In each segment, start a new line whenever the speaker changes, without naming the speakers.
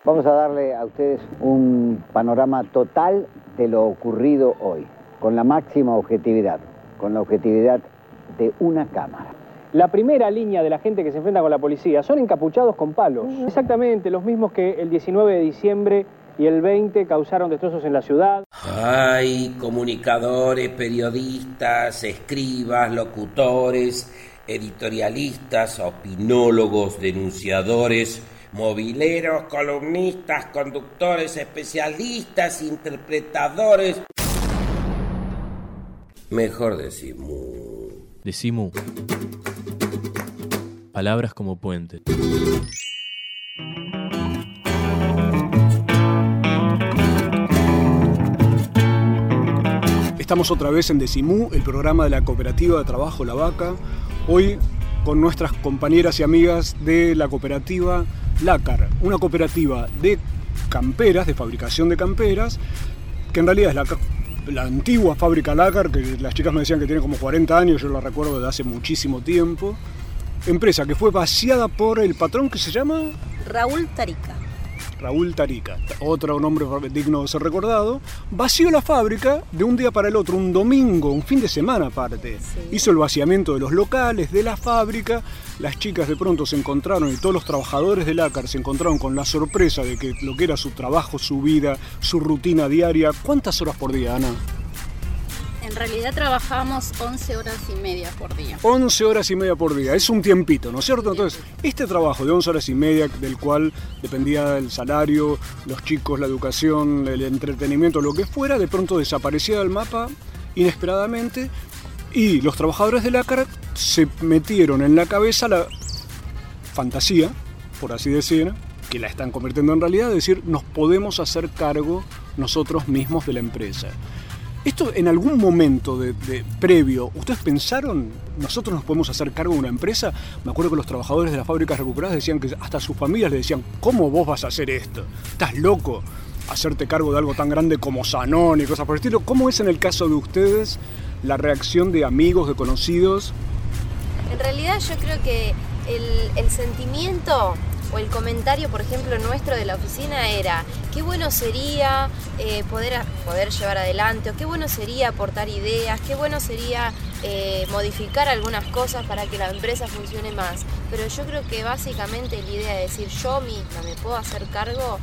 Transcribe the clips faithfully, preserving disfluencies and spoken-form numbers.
Vamos a darle a ustedes un panorama total de lo ocurrido hoy, con la máxima objetividad, con la objetividad de una cámara.
La primera línea de la gente que se enfrenta con la policía son encapuchados con palos. Uh-huh. Exactamente los mismos que el diecinueve de diciembre y el veinte causaron destrozos en la ciudad.
Hay comunicadores, periodistas, escribas, locutores, editorialistas, opinólogos, denunciadores, mobileros, columnistas, conductores, especialistas, interpretadores. Mejor decimos.
Decimos. Palabras como puente.
Estamos otra vez en Decimú, el programa de la Cooperativa de Trabajo La Vaca. Hoy con nuestras compañeras y amigas de la cooperativa Lácar, una cooperativa de camperas, de fabricación de camperas, que en realidad es la, la antigua fábrica Lácar, que las chicas me decían que tiene como cuarenta años, yo la recuerdo desde hace muchísimo tiempo. Empresa que fue vaciada por el patrón que se llama...
Raúl Tarica.
Raúl Tarica, otro nombre digno de ser recordado. Vació la fábrica de un día para el otro, un domingo, un fin de semana aparte. Sí. Hizo el vaciamiento de los locales, de la fábrica. Las chicas de pronto se encontraron, y todos los trabajadores de Lácar se encontraron con la sorpresa de que lo que era su trabajo, su vida, su rutina diaria. ¿Cuántas horas por día, Ana?
En realidad trabajamos once horas y media por día.
once horas y media por día, es un tiempito, ¿no es cierto? Entonces, este trabajo de once horas y media, del cual dependía el salario, los chicos, la educación, el entretenimiento, lo que fuera, de pronto desaparecía del mapa inesperadamente, y los trabajadores de Lácar se metieron en la cabeza la fantasía, por así decir, que la están convirtiendo en realidad, de decir, nos podemos hacer cargo nosotros mismos de la empresa. Esto en algún momento de, de previo, ¿ustedes pensaron, nosotros nos podemos hacer cargo de una empresa? Me acuerdo que los trabajadores de las fábricas recuperadas decían que hasta sus familias le decían, ¿cómo vos vas a hacer esto? ¿Estás loco? Hacerte cargo de algo tan grande como Sanón y cosas por el estilo. ¿Cómo es en el caso de ustedes la reacción de amigos, de conocidos?
En realidad yo creo que el, el sentimiento o el comentario, por ejemplo, nuestro de la oficina era qué bueno sería eh, poder, poder llevar adelante, o qué bueno sería aportar ideas, qué bueno sería eh, modificar algunas cosas para que la empresa funcione más. Pero yo creo que básicamente la idea de decir yo misma me puedo hacer cargo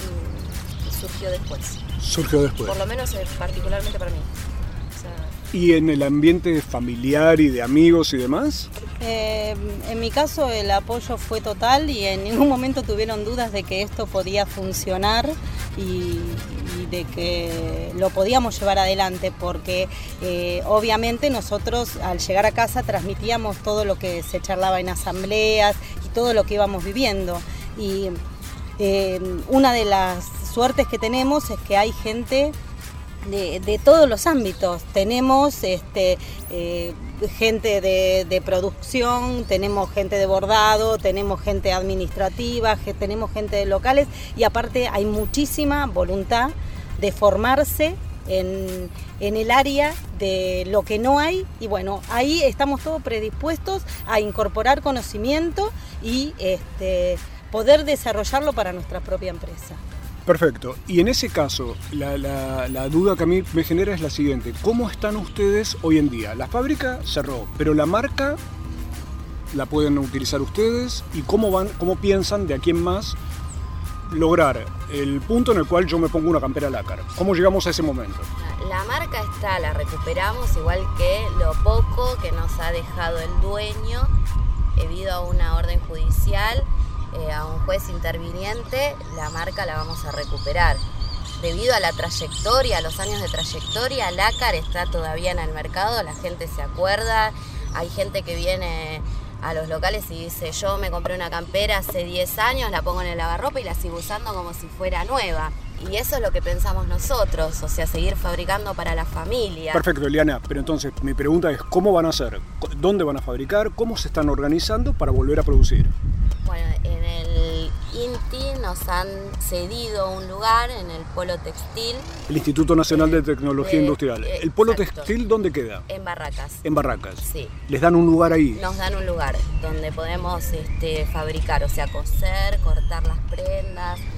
mmm, surgió después.
Surgió después.
Por lo menos eh, particularmente para mí. O sea,
¿y en el ambiente familiar y de amigos y demás?
Eh, en mi caso el apoyo fue total y en ningún momento tuvieron dudas de que esto podía funcionar y, y de que lo podíamos llevar adelante, porque eh, obviamente nosotros al llegar a casa transmitíamos todo lo que se charlaba en asambleas y todo lo que íbamos viviendo, y eh, una de las suertes que tenemos es que hay gente De, de todos los ámbitos. Tenemos este, eh, gente de, de producción, tenemos gente de bordado, tenemos gente administrativa, que, tenemos gente de locales, y aparte hay muchísima voluntad de formarse en, en el área de lo que no hay, y bueno, ahí estamos todos predispuestos a incorporar conocimiento y este, poder desarrollarlo para nuestra propia empresa.
Perfecto. Y en ese caso, la, la, la duda que a mí me genera es la siguiente. ¿Cómo están ustedes hoy en día? La fábrica cerró, pero la marca la pueden utilizar ustedes. ¿Y cómo van, cómo piensan de aquí en más lograr el punto en el cual yo me pongo una campera Lácar? ¿Cómo llegamos a ese momento?
La marca está, la recuperamos, igual que lo poco que nos ha dejado el dueño debido a una orden judicial. Eh, a un juez interviniente, la marca la vamos a recuperar. Debido a la trayectoria, a los años de trayectoria, Lácar está todavía en el mercado, la gente se acuerda, hay gente que viene a los locales y dice, yo me compré una campera hace diez años, la pongo en el lavarropa y la sigo usando como si fuera nueva. Y eso es lo que pensamos nosotros, o sea, seguir fabricando para la familia.
Perfecto, Eliana, pero entonces mi pregunta es, ¿cómo van a hacer? ¿Dónde van a fabricar? ¿Cómo se están organizando para volver a producir?
Bueno, en el I N T I nos han cedido un lugar en el Polo Textil.
El Instituto Nacional de Tecnología
de,
Industrial.
Eh,
¿El Polo
exacto.
Textil dónde queda?
En Barracas.
En Barracas.
Sí.
¿Les dan un lugar ahí?
Nos dan un lugar donde podemos este, fabricar, o sea, coser, cortar las prendas.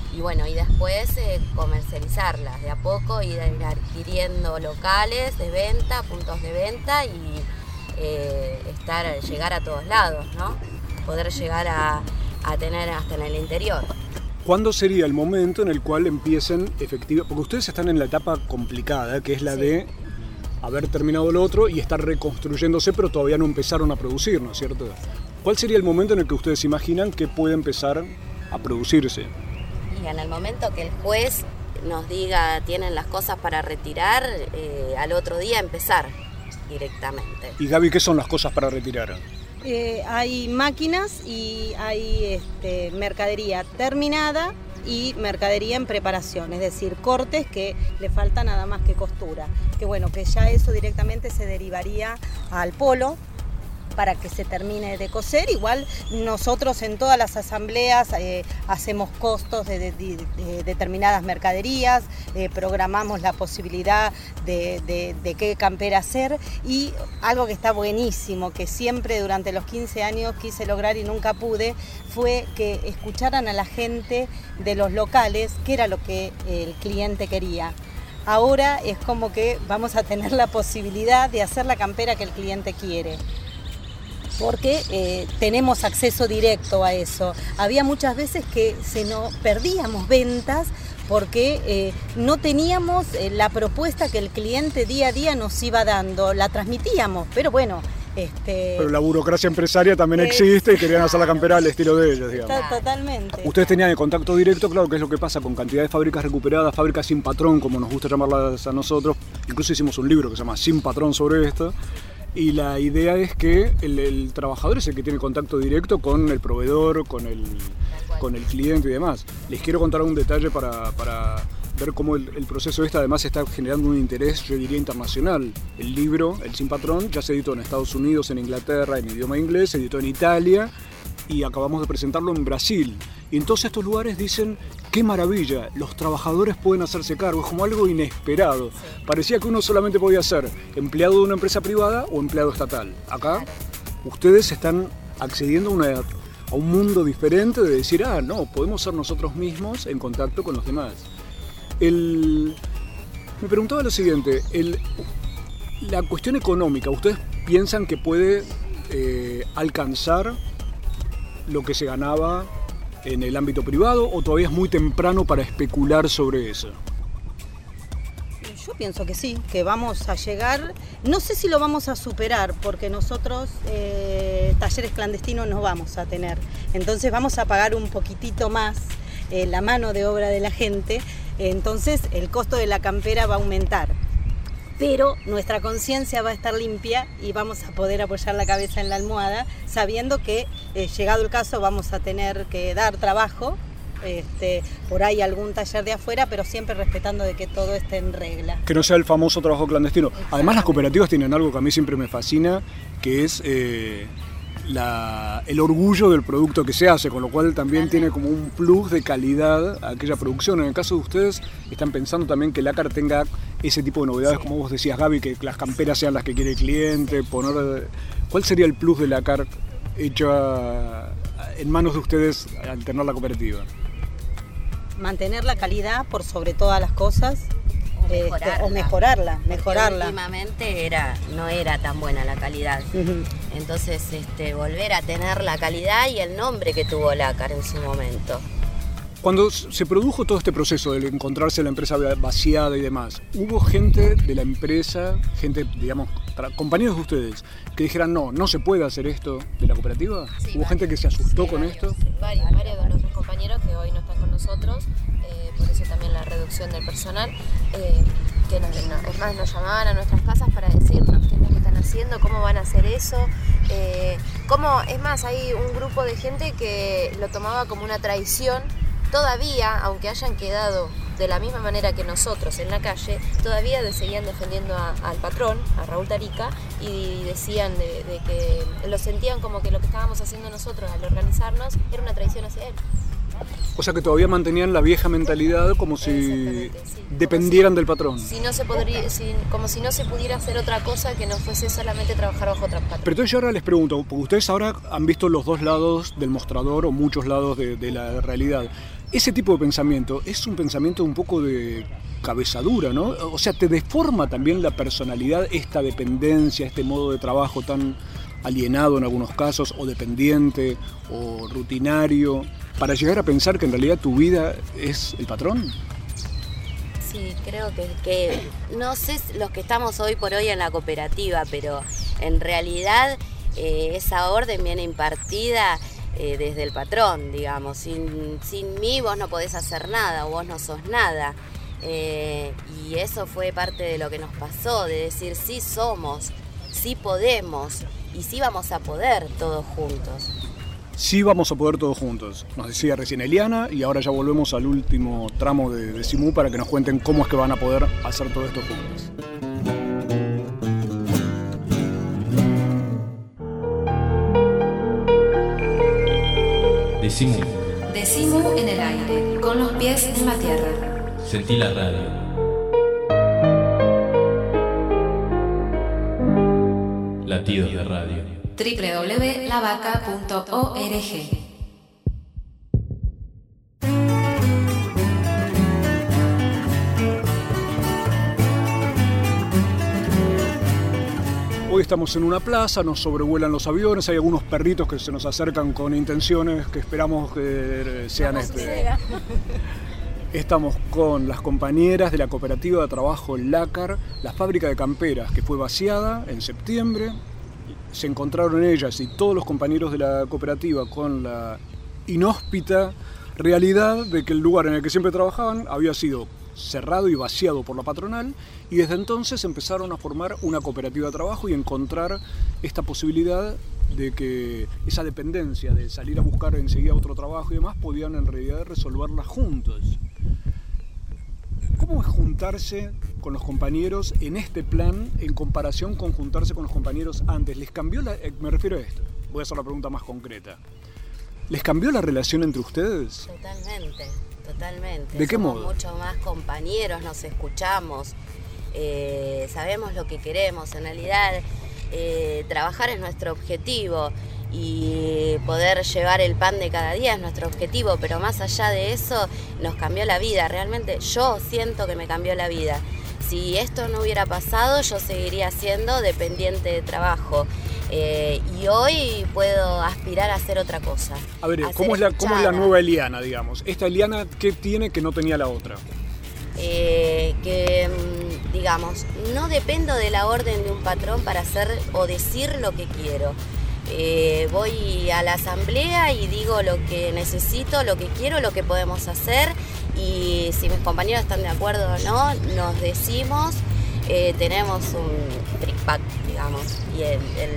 y bueno, y después eh, comercializarlas de a poco, ir adquiriendo locales de venta, puntos de venta y eh, estar, llegar a todos lados, ¿no? Poder llegar a, a tener hasta en el interior.
¿Cuándo sería el momento en el cual empiecen efectivamente? Porque ustedes están en la etapa complicada, que es la sí. de haber terminado lo otro y estar reconstruyéndose, pero todavía no empezaron a producir, ¿no es cierto? ¿Cuál sería el momento en el que ustedes imaginan que puede empezar a producirse?
Y en el momento que el juez nos diga tienen las cosas para retirar, eh, al otro día empezar directamente.
Y Gaby, ¿qué son las cosas para retirar?
Eh, hay máquinas y hay este, mercadería terminada y mercadería en preparación, es decir, cortes que le falta nada más que costura. Que bueno, que ya eso directamente se derivaría al polo para que se termine de coser. Igual nosotros en todas las asambleas eh, hacemos costos de, de, de, de determinadas mercaderías, eh, programamos la posibilidad de, de, de qué campera hacer, y algo que está buenísimo, que siempre durante los quince años quise lograr y nunca pude, fue que escucharan a la gente de los locales qué era lo que el cliente quería. Ahora es como que vamos a tener la posibilidad de hacer la campera que el cliente quiere, porque eh, tenemos acceso directo a eso. Había muchas veces que se nos perdíamos ventas porque eh, no teníamos eh, la propuesta que el cliente día a día nos iba dando, la transmitíamos, pero bueno. Este...
Pero la burocracia empresaria también es... existe y querían hacer la campera al estilo de ellos, digamos.
Totalmente.
Ustedes tenían el contacto directo, claro, que es lo que pasa con cantidad de fábricas recuperadas, fábricas sin patrón, como nos gusta llamarlas a nosotros. Incluso hicimos un libro que se llama Sin Patrón sobre esto. Y la idea es que el, el trabajador es el que tiene contacto directo con el proveedor, con el, con el cliente y demás. Les quiero contar un detalle para, para ver cómo el, el proceso este además está generando un interés, yo diría, internacional. El libro, El Sin Patrón, ya se editó en Estados Unidos, en Inglaterra, en idioma inglés, se editó en Italia y acabamos de presentarlo en Brasil. Y en todos estos lugares dicen, qué maravilla, los trabajadores pueden hacerse cargo, es como algo inesperado. Sí. Parecía que uno solamente podía ser empleado de una empresa privada o empleado estatal. Acá, ustedes están accediendo a, una, a un mundo diferente de decir, ah, no, podemos ser nosotros mismos en contacto con los demás. El... Me preguntaba lo siguiente, el... la cuestión económica, ¿ustedes piensan que puede eh, alcanzar lo que se ganaba en el ámbito privado o todavía es muy temprano para especular sobre eso?
Yo pienso que sí, que vamos a llegar, no sé si lo vamos a superar, porque nosotros eh, talleres clandestinos no vamos a tener, entonces vamos a pagar un poquitito más eh, la mano de obra de la gente, entonces el costo de la campera va a aumentar. Pero nuestra conciencia va a estar limpia y vamos a poder apoyar la cabeza en la almohada sabiendo que, eh, llegado el caso, vamos a tener que dar trabajo, este, por ahí algún taller de afuera, pero siempre respetando de que todo esté en regla. Que
no sea el famoso trabajo clandestino. Además, las cooperativas tienen algo que a mí siempre me fascina, que es eh, la, el orgullo del producto que se hace, con lo cual también tiene como un plus de calidad a aquella producción. En el caso de ustedes, están pensando también que el Lácar tenga ese tipo de novedades, sí, como vos decías, Gaby, que las camperas sean las que quiere el cliente, poner... ¿Cuál sería el plus de Lácar hecho a, en manos de ustedes al tener la cooperativa?
Mantener la calidad por sobre todas las cosas,
o mejorarla,
este, o mejorarla, mejorarla.
Últimamente era, no era tan buena la calidad, uh-huh. Entonces este, volver a tener la calidad y el nombre que tuvo Lácar en su momento.
Cuando se produjo todo este proceso de encontrarse la empresa vaciada y demás, ¿hubo gente de la empresa, gente, digamos, compañeros de ustedes, que dijeran no, no se puede hacer esto de la cooperativa?
Sí,
¿Hubo
varios,
gente que se asustó
sí,
con
varios,
esto?
Sí, varios, varios de nuestros compañeros que hoy no están con nosotros, eh, por eso también la reducción del personal, eh, que nos, no, es más, nos llamaban a nuestras casas para decirnos qué es lo que están haciendo, cómo van a hacer eso, eh, cómo, es más, hay un grupo de gente que lo tomaba como una traición. Todavía, aunque hayan quedado de la misma manera que nosotros en la calle, todavía seguían defendiendo a, al patrón, a Raúl Tarica, y decían de, de que lo sentían como que lo que estábamos haciendo nosotros al organizarnos era una traición hacia él.
O sea que todavía mantenían la vieja mentalidad como si sí. dependieran
como si,
del patrón.
Si no se podría, si, como si no se pudiera hacer otra cosa que no fuese solamente trabajar bajo otra patrón.
Pero entonces yo ahora les pregunto, porque ustedes ahora han visto los dos lados del mostrador o muchos lados de, de la realidad. ese tipo de pensamiento es un pensamiento un poco de cabeza dura, ¿no? O sea, te deforma también la personalidad, esta dependencia, este modo de trabajo tan alienado en algunos casos, o dependiente, o rutinario, para llegar a pensar que en realidad tu vida es el patrón.
Sí, creo que, que no sé los que estamos hoy por hoy en la cooperativa, pero en realidad eh, esa orden viene impartida eh, desde el patrón, digamos. Sin, sin mí vos no podés hacer nada, vos no sos nada. Eh, y eso fue parte de lo que nos pasó, de decir sí somos, sí podemos y sí vamos a poder todos juntos.
Sí vamos a poder todos juntos, nos decía recién Eliana, y ahora ya volvemos al último tramo de, de Simú para que nos cuenten cómo es que van a poder hacer todo esto juntos.
De Simú.
De Simú en el aire, con los pies en la tierra.
Sentí la radio. Latidos de radio.
doble u doble u doble u punto la vaca punto org.
Hoy estamos en una plaza, nos sobrevuelan los aviones, hay algunos perritos que se nos acercan con intenciones que esperamos que sean este. Estamos con las compañeras de la cooperativa de trabajo Lácar, la fábrica de camperas que fue vaciada en septiembre. Se encontraron ellas y todos los compañeros de la cooperativa con la inhóspita realidad de que el lugar en el que siempre trabajaban había sido cerrado y vaciado por la patronal, y desde entonces empezaron a formar una cooperativa de trabajo y encontrar esta posibilidad de que esa dependencia de salir a buscar enseguida otro trabajo y demás podían en realidad resolverla juntos. ¿Cómo es juntarse con los compañeros en este plan en comparación con juntarse con los compañeros antes? ¿Les cambió la...? Me refiero a esto, voy a hacer la pregunta más concreta. ¿Les cambió la relación entre ustedes?
Totalmente, totalmente.
¿De qué
Somos
modo?
mucho más compañeros, nos escuchamos, eh, sabemos lo que queremos. En realidad, eh, trabajar es nuestro objetivo y poder llevar el pan de cada día es nuestro objetivo, pero más allá de eso nos cambió la vida. Realmente yo siento que me cambió la vida. Si esto no hubiera pasado, yo seguiría siendo dependiente de trabajo. Eh, y hoy puedo aspirar a hacer otra cosa.
A ver, ¿cómo es, la, ¿cómo es la nueva Eliana, digamos? ¿Esta Eliana qué tiene que no tenía la otra?
Eh, que, digamos, no dependo de la orden de un patrón para hacer o decir lo que quiero. Eh, voy a la asamblea y digo lo que necesito, lo que quiero, lo que podemos hacer, y si mis compañeros están de acuerdo o no, nos decimos, eh, tenemos un trick-back, digamos, y el, el,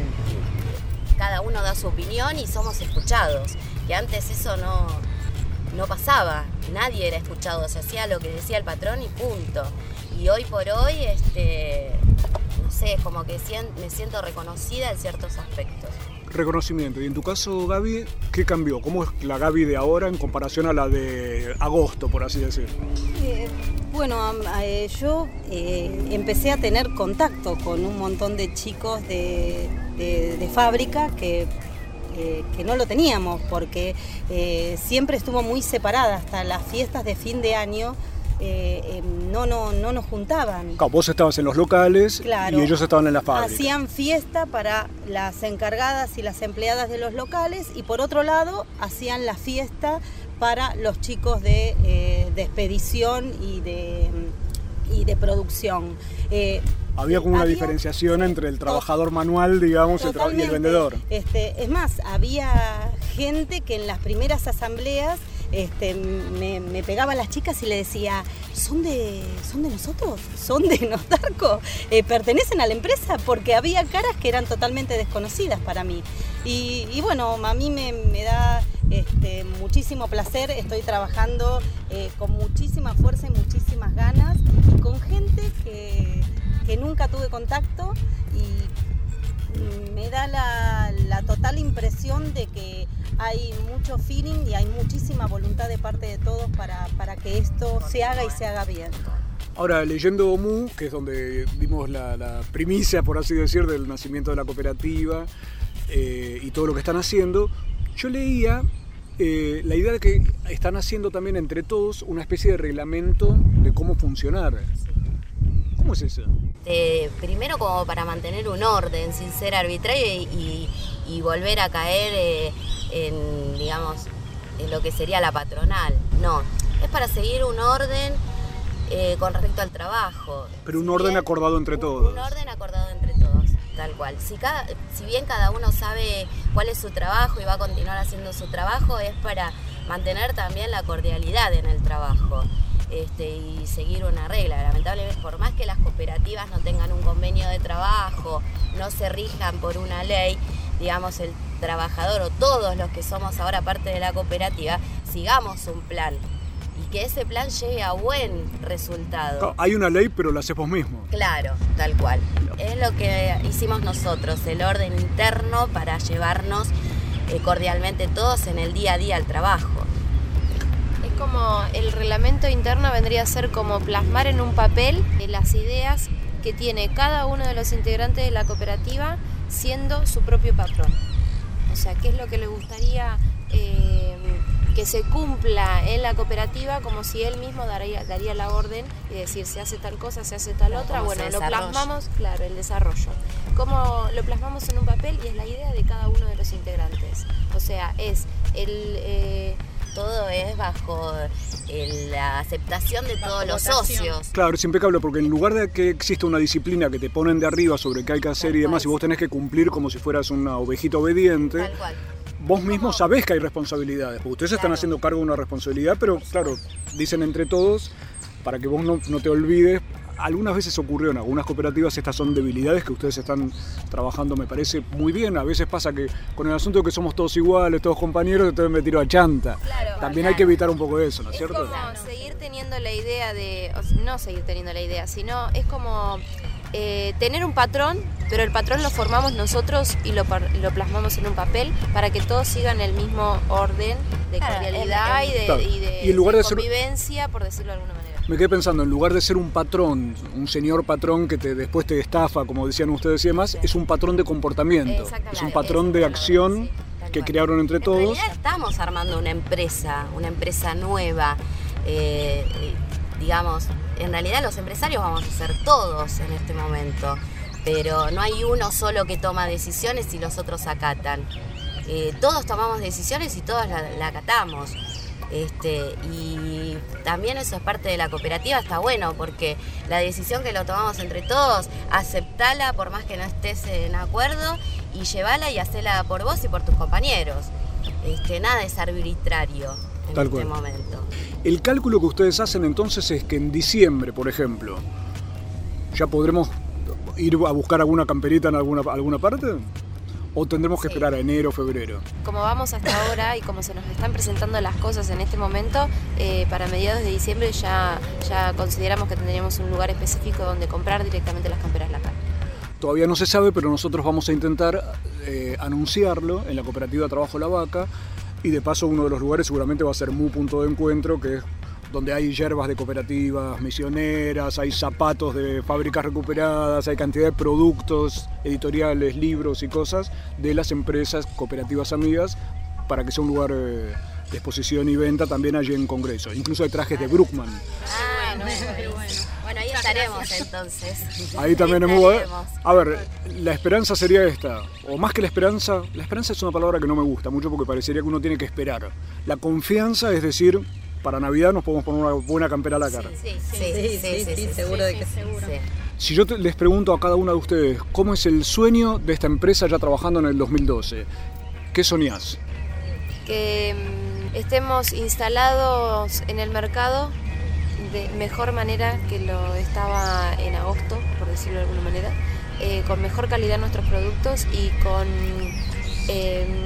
cada uno da su opinión y somos escuchados, que antes eso no, no pasaba, nadie era escuchado, se hacía lo que decía el patrón y punto. Y hoy por hoy, este, no sé, como que me siento reconocida en ciertos aspectos.
Reconocimiento. Y en tu caso, Gaby, ¿qué cambió? ¿Cómo es la Gaby de ahora en comparación a la de agosto, por así decir?
Eh, bueno, eh, yo eh, empecé a tener contacto con un montón de chicos de, de, de fábrica que, eh, que no lo teníamos, porque eh, siempre estuvo muy separada. Hasta las fiestas de fin de año Eh, eh, no, no, no nos juntaban.
Claro, vos estabas en los locales, claro, y ellos estaban en la fábrica.
Hacían fiesta para las encargadas y las empleadas de los locales, y por otro lado hacían la fiesta para los chicos de, eh, de expedición y de, y de producción. Eh,
había como una había, diferenciación entre el trabajador manual, digamos, el tra- y el vendedor.
Este, es más, había gente que en las primeras asambleas Este, me, me pegaba a las chicas y le decía, ¿son de, son de nosotros? ¿Son de Notarco? Eh, ¿Pertenecen a la empresa? Porque había caras que eran totalmente desconocidas para mí. Y, y bueno, a mí me, me da este, muchísimo placer, estoy trabajando eh, con muchísima fuerza y muchísimas ganas, y con gente que, que nunca tuve contacto, y me da la, la total impresión de que hay mucho feeling y hay muchísima voluntad de parte de todos para, para que esto se haga y se haga bien.
Ahora, leyendo Mu, que es donde vimos la, la primicia, por así decir, del nacimiento de la cooperativa eh, y todo lo que están haciendo, yo leía eh, la idea de que están haciendo también entre todos una especie de reglamento de cómo funcionar. ¿Cómo es eso?
Eh, primero como para mantener un orden sin ser arbitrario y, y, y volver a caer eh, en, digamos, en lo que sería la patronal. No, es para seguir un orden eh, con respecto al trabajo.
Pero un
si
orden
bien,
acordado entre
un,
todos.
Un orden acordado entre todos, tal cual. Si, cada, si bien cada uno sabe cuál es su trabajo y va a continuar haciendo su trabajo, es para mantener también la cordialidad en el trabajo. Este, y seguir una regla. Lamentablemente, por más que las cooperativas no tengan un convenio de trabajo, no se rijan por una ley, digamos, el trabajador o todos los que somos ahora parte de la cooperativa, sigamos un plan y que ese plan llegue a buen resultado.
Hay una ley, pero la haces vos mismo.
Claro, tal cual. Es lo que hicimos nosotros, el orden interno para llevarnos eh, cordialmente todos en el día a día al trabajo.
Como el reglamento interno vendría a ser como plasmar en un papel las ideas que tiene cada uno de los integrantes de la cooperativa siendo su propio patrón. O sea, qué es lo que le gustaría eh, que se cumpla en la cooperativa, como si él mismo daría, daría la orden y decir se hace tal cosa, se hace tal otra. Bueno, lo plasmamos, claro, el desarrollo. Cómo lo plasmamos en un papel y es la idea de cada uno de los integrantes. O sea, es el... Eh, todo es bajo el, la aceptación de bajo todos los votación. Socios.
Claro, es impecable porque en lugar de que exista una disciplina que te ponen de arriba sobre qué hay que hacer tal y demás, y vos tenés que cumplir como si fueras una ovejita obediente, tal cual. Vos mismo sabés que hay responsabilidades, porque ustedes claro. están haciendo cargo de una responsabilidad, pero claro, dicen entre todos, para que vos no, no te olvides. Algunas veces ocurrió en algunas cooperativas, estas son debilidades que ustedes están trabajando, me parece muy bien. A veces pasa que con el asunto de que somos todos iguales, todos compañeros, entonces me tiro a chanta. Claro, También claro. hay que evitar un poco eso, ¿no es, es cierto?
Es como seguir teniendo la idea de, no seguir teniendo la idea, sino es como eh, tener un patrón, pero el patrón lo formamos nosotros y lo, lo plasmamos en un papel para que todos sigan el mismo orden de cordialidad y de, claro. y de, y en lugar de, de convivencia, ser... por decirlo de alguna manera.
Me quedé pensando, en lugar de ser un patrón, un señor patrón que te, después te estafa, como decían ustedes y demás, sí. es un patrón de comportamiento, es un patrón de acción sí, que crearon entre
en
todos.
En realidad estamos armando una empresa, una empresa nueva, eh, digamos, en realidad los empresarios vamos a ser todos en este momento, pero no hay uno solo que toma decisiones y los otros acatan. Eh, todos tomamos decisiones y todos la, la acatamos. Este, y también eso es parte de la cooperativa, está bueno porque la decisión que lo tomamos entre todos, aceptala por más que no estés en acuerdo y llevala y hacela por vos y por tus compañeros. Este, nada es arbitrario en Tal este cual. momento.
El cálculo que ustedes hacen entonces es que en diciembre, por ejemplo, ¿ya podremos ir a buscar alguna camperita en alguna, alguna parte? ¿O tendremos que sí. esperar a enero, febrero?
Como vamos hasta ahora y como se nos están presentando las cosas en este momento, eh, para mediados de diciembre ya, ya consideramos que tendríamos un lugar específico donde comprar directamente las camperas lacales.
Todavía no se sabe, pero nosotros vamos a intentar eh, anunciarlo en la cooperativa Trabajo La Vaca y de paso uno de los lugares seguramente va a ser Mu Punto de Encuentro, que es donde hay yerbas de cooperativas misioneras, hay zapatos de fábricas recuperadas, hay cantidad de productos editoriales, libros y cosas de las empresas cooperativas amigas para que sea un lugar eh, de exposición y venta también allí en Congreso. Incluso hay trajes de Bruckmann.
Ah, bueno, bueno, bueno. Bueno, ahí estaremos entonces.
Ahí también es muy... A ver, la esperanza sería esta, o más que la esperanza, la esperanza es una palabra que no me gusta mucho porque parecería que uno tiene que esperar. La confianza es decir... Para Navidad nos podemos poner una buena campera a la cara.
Sí, sí, sí, sí, sí, sí, sí, sí seguro de que seguro. Sí.
Si yo te, les pregunto a cada una de ustedes, ¿cómo es el sueño de esta empresa ya trabajando en el dos mil doce? ¿Qué soñás?
Que um, estemos instalados en el mercado de mejor manera que lo estaba en agosto, por decirlo de alguna manera, eh, con mejor calidad nuestros productos y con... Eh,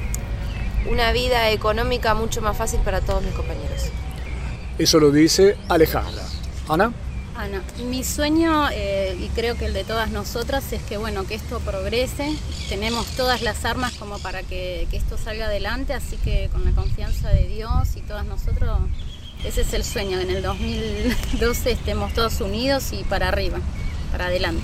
una vida económica mucho más fácil para todos mis compañeros.
Eso lo dice Alejandra. ¿Ana?
Ana, mi sueño, eh, y creo que el de todas nosotras, es que bueno, que esto progrese. Tenemos todas las armas como para que, que esto salga adelante, así que con la confianza de Dios y todas nosotros, ese es el sueño, que en el dos mil doce estemos todos unidos y para arriba, para adelante.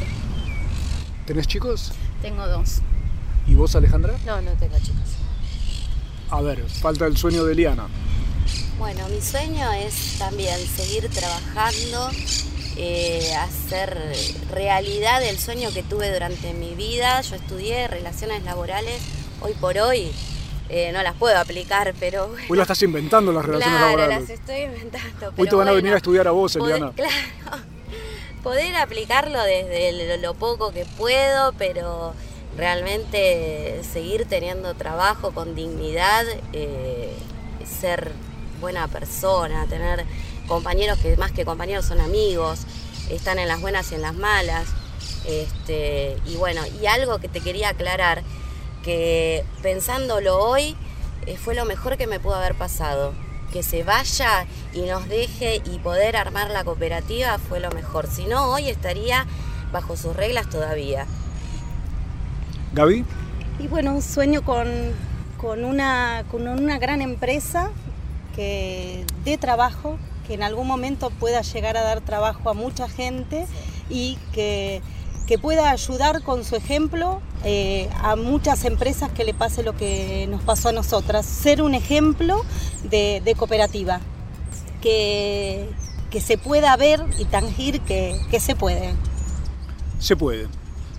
¿Tenés chicos?
Tengo dos.
¿Y vos, Alejandra?
No, no tengo chicos.
A ver, falta el sueño de Eliana.
Bueno, mi sueño es también seguir trabajando, eh, hacer realidad el sueño que tuve durante mi vida. Yo estudié relaciones laborales, hoy por hoy eh, no las puedo aplicar, pero... Bueno,
hoy las estás inventando las relaciones
claro,
laborales.
las estoy inventando. Pero
hoy te van a
bueno,
venir a estudiar a vos, Eliana.
Poder, claro, poder aplicarlo desde lo, lo poco que puedo, pero realmente seguir teniendo trabajo con dignidad, eh, ser buena persona, tener compañeros que más que compañeros son amigos, están en las buenas y en las malas. Este, y bueno, y algo que te quería aclarar, que pensándolo hoy, eh, fue lo mejor que me pudo haber pasado. Que se vaya y nos deje y poder armar la cooperativa fue lo mejor. Si no, hoy estaría bajo sus reglas todavía.
¿Gaby?
Y bueno, un sueño con, con, una, con una gran empresa que dé trabajo, que en algún momento pueda llegar a dar trabajo a mucha gente y que, que pueda ayudar con su ejemplo eh, a muchas empresas que le pase lo que nos pasó a nosotras. Ser un ejemplo de, de cooperativa, que, que se pueda ver y tangir que, que se puede.
Se puede.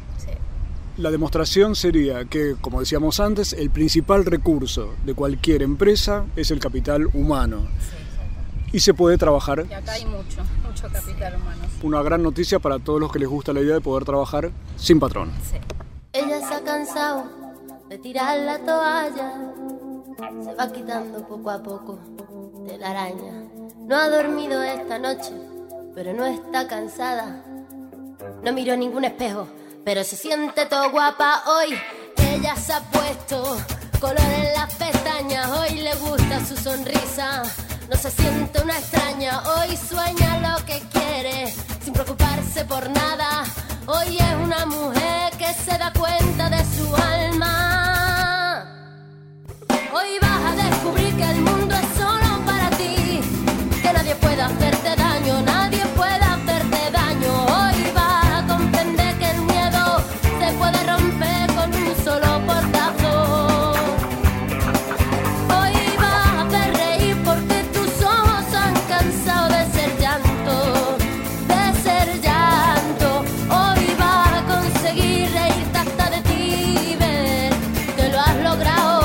La demostración sería que, como decíamos antes, el principal recurso de cualquier empresa es el capital humano. Sí, y se puede trabajar.
Y acá hay mucho, mucho capital humano.
Una gran noticia para todos los que les gusta la idea de poder trabajar sin patrón.
Sí. Ella se ha cansado de tirar la toalla, se va quitando poco a poco de la araña. No ha dormido esta noche, pero no está cansada. No miró ningún espejo, pero se siente todo guapa hoy. Ella se ha puesto color en las pestañas, hoy le gusta su sonrisa. No se siente una extraña, hoy sueña lo que quiere, sin preocuparse por nada. Hoy es una mujer que se da cuenta de su alma. Hoy vas a descubrir que el mundo es solo para ti, que nadie puede hacerte daño, nadie puede hacerte daño. Hoy vas a comprender que el miedo se puede romper con un solo portazo. Hoy vas a hacer reír porque tus ojos han cansado de ser llanto, de ser llanto. Hoy vas a conseguir reírte hasta de ti y ver que lo has logrado.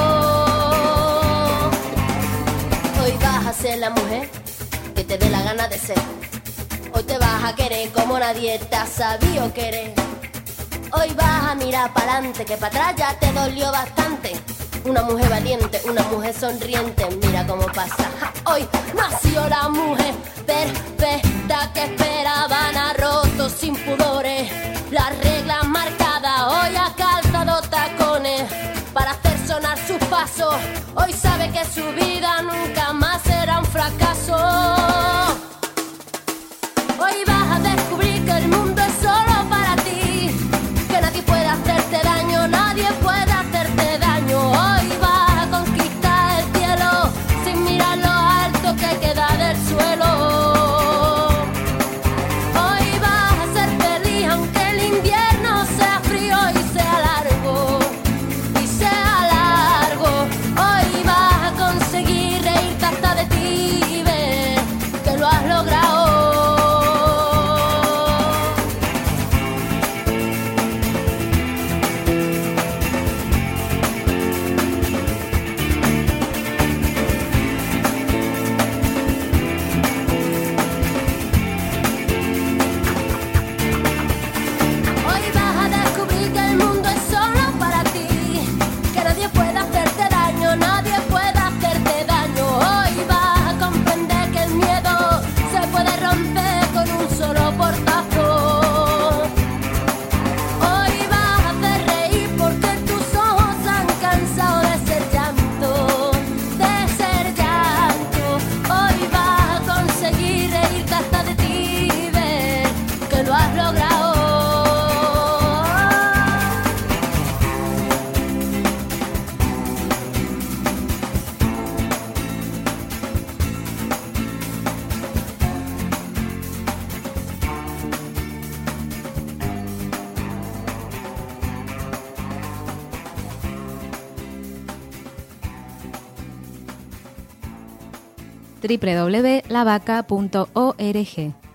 Hoy vas a ser la mujer que te dé la gana de ser. Hoy te vas a querer como nadie te ha sabido querer. Hoy vas a mirar para adelante, que para atrás ya te dolió bastante. Una mujer valiente, una mujer sonriente, mira cómo pasa. Ja, hoy nació la mujer perfecta que esperaban, ha roto sin pudores las reglas marcadas. Hoy ha calzado tacones para hacer sonar sus pasos. Hoy sabe que su vida nunca más será un fracaso. Hoy vas a descubrir que el mundo es solo para ti, que nadie puede hacerte daño, nadie puede hacerte daño. Hoy vas a conquistar el cielo sin mirar lo alto que queda del suelo.
doble u doble u doble u punto la vaca punto org.